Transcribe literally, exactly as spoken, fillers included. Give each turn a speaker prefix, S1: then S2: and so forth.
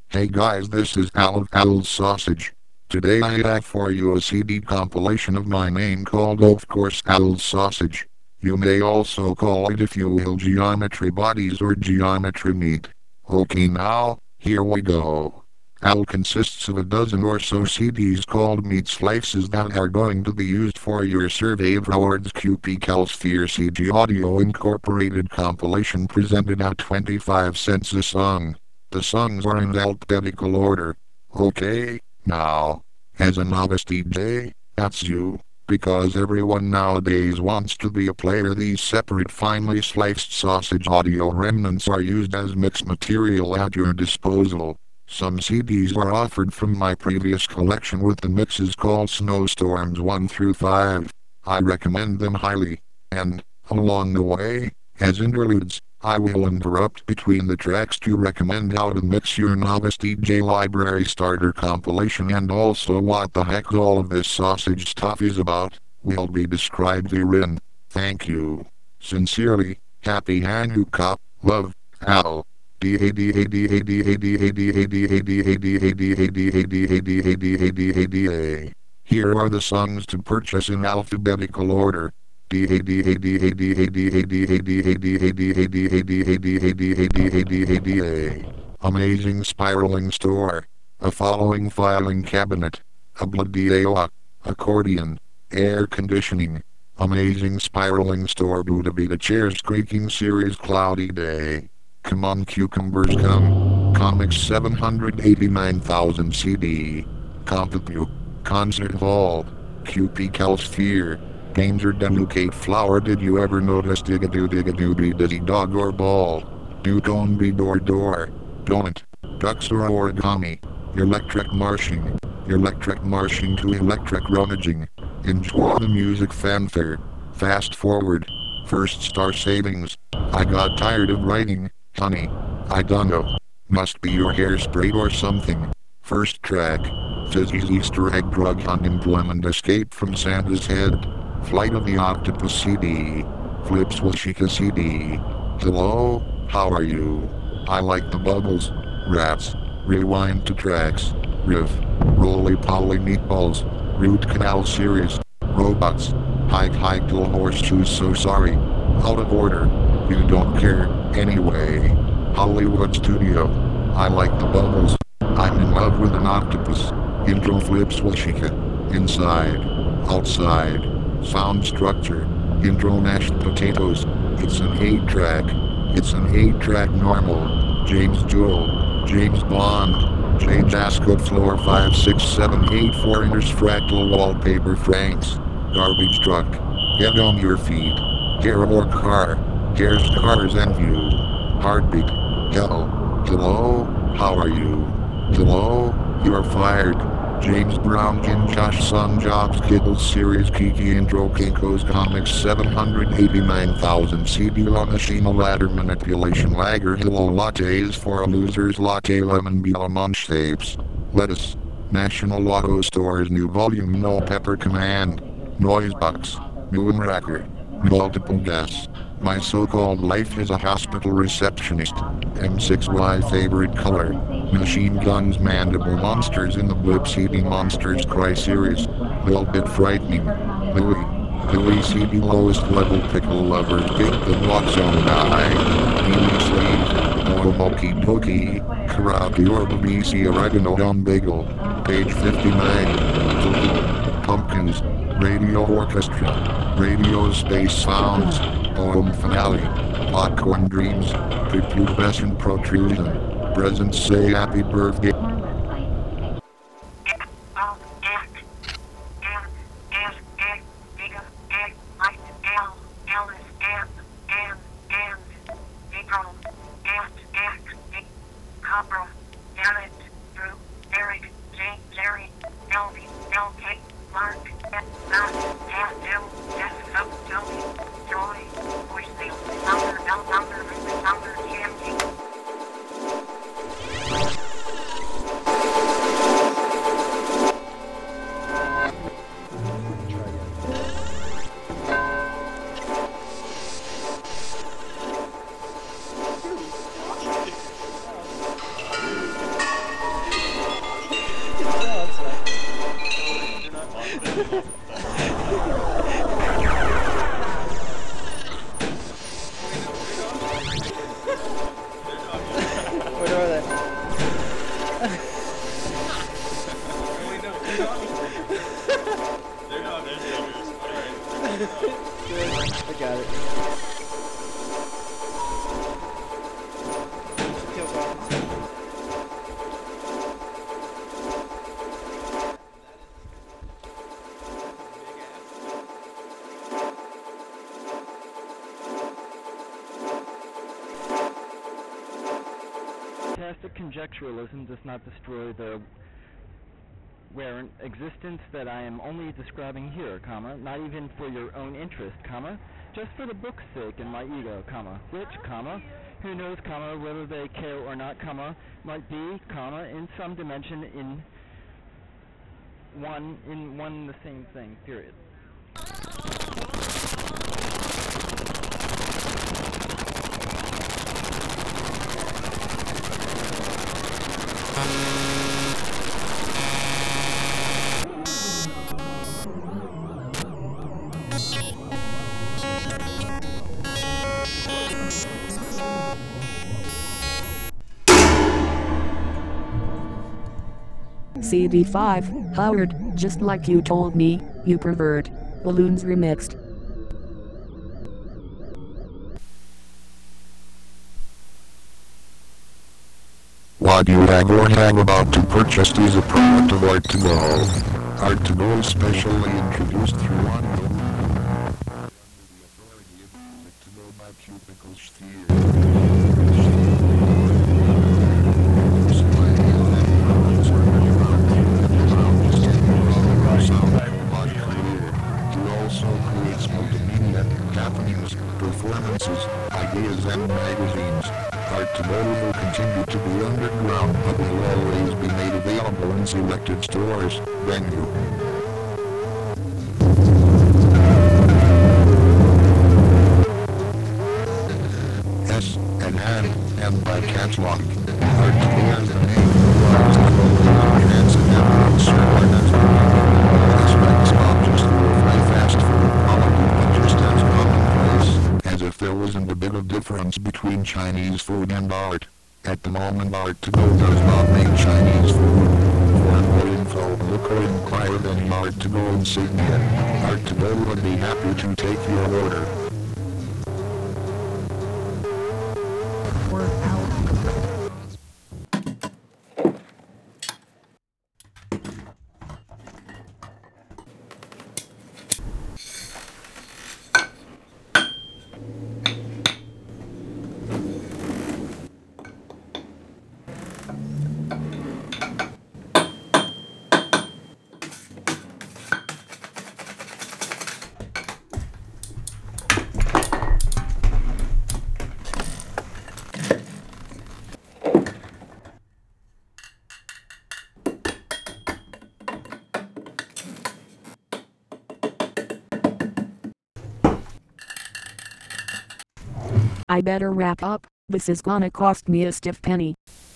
S1: Hey guys, this is Al of Al's Sausage. Today I have for you a C D compilation of my name called of course Al's Sausage. You may also call it, if you will, Geometry Bodies or Geometry Meat. Okay, now, here we go. Al consists of a dozen or so C Ds called meat slices that are going to be used for your Survey of Awards Q P Calsphere C G Audio Incorporated compilation presented at twenty-five cents a song. The songs are in alphabetical order. Okay, now, as a novice D J, that's you, because everyone nowadays wants to be a player. These separate finely sliced sausage audio remnants are used as mix material at your disposal. Some C Ds were offered from my previous collection with the mixes called Snowstorms one through five. I recommend them highly. And, along the way, as interludes, I will interrupt between the tracks to recommend how to mix your novice D J library starter compilation, and also what the heck all of this sausage stuff is about will be described herein. Thank you. Sincerely, Happy Hanukkah, love, Al. Here are the songs to purchase in alphabetical order. Amazing spiraling store. A following filing cabinet. A bloody A-lock. Accordion. Air conditioning. Amazing spiraling store. Buddha Beta chairs creaking series cloudy day. Come on cucumbers come. Comics seven hundred eighty-nine thousand C D. Compupu. Concert hall. Q P Calsphere. Danger Denucate flower. Did you ever notice digadoo digadoo be dizzy dog or ball? Do don't be door door. Don't. Ducks or origami. Electric marching. Electric marching to electric rummaging. Enjoy the music fanfare. Fast forward. First star savings. I got tired of writing, honey. I don't know. Must be your hairspray or something. First track. Fizzy's Easter egg drug unemployment escape from Santa's head. Flight of the Octopus C D. Flips Washika C D. Hello, how are you? I like the bubbles. Rats. Rewind to tracks. Riff. Roly-poly meatballs. Root Canal series. Robots. Hike hike little horseshoes, so sorry. Out of order. You don't care, anyway. Hollywood studio. I like the bubbles. I'm in love with an octopus. Intro flips Washika. Inside. Outside. Sound structure. Intro mashed potatoes. It's an eight track. It's an eight track normal. James Joel. James Bond. J Jasco floor five six seven eight foreigners fractal wallpaper Franks. Garbage truck. Get on your feet. Care or car. Cares cars and you. Heartbeat. Hello. Hello. How are you? Hello. You're fired. James Brown Kim Josh Sun Jobs Kittles Series Kiki Intro Kinko's Comics seven hundred eighty-nine thousand C D La Machina Ladder Manipulation Lager Hello Lattes for a Loser's Latte Lemon Bella Munch Tapes. Lettuce. National Auto Store's new volume No Pepper Command. Noisebox. Moonraker. Multiple guests. My so-called life as a hospital receptionist. M six Y favorite color. Machine guns mandible monsters in the Blip C D Monsters Cry series. Little bit frightening. Louis. Louis C D lowest level pickle lovers big the walk zone guy. Beanie sleeve. Omoki Doki. Karaki or B C oregano on bagel. Page fifty-nine. Pumpkins. Radio Orchestra. Radio Space Sounds. Poem Finale. Popcorn Dreams. Prepubescent Protrusion. Presents say happy birthday.
S2: Stochastic conjecturalism does not destroy the where existence that I am only describing here, comma, not even for your own interest, comma, just for the book's sake and my ego, comma, which, comma, who knows, comma, whether they care or not, comma, might be, comma, in some dimension in one, in one the same thing, period.
S3: C D five, Howard, just like you told me, you pervert. Balloons remixed.
S1: What you have or have about to purchase is a product of Art to Go. Art to Go is specially introduced through one under the authority of Art to Go by Cubicle happenings, performances, ideas and magazines. Art to Go will continue to be underground but will always be made available in selected stores. Venue. S and N and by catalog. Art to Go as the name implies the local transcendental circular aspects of just low-fi fast food quality but just as commonplace as if there wasn't a bit of difference between Chinese food and art. At the moment Art to Go does not make Chinese food. For more info look or inquire then Art to Go insignia. Art to Go would be happy to take your order.
S3: Word out. I better wrap up, this is gonna cost me a stiff penny.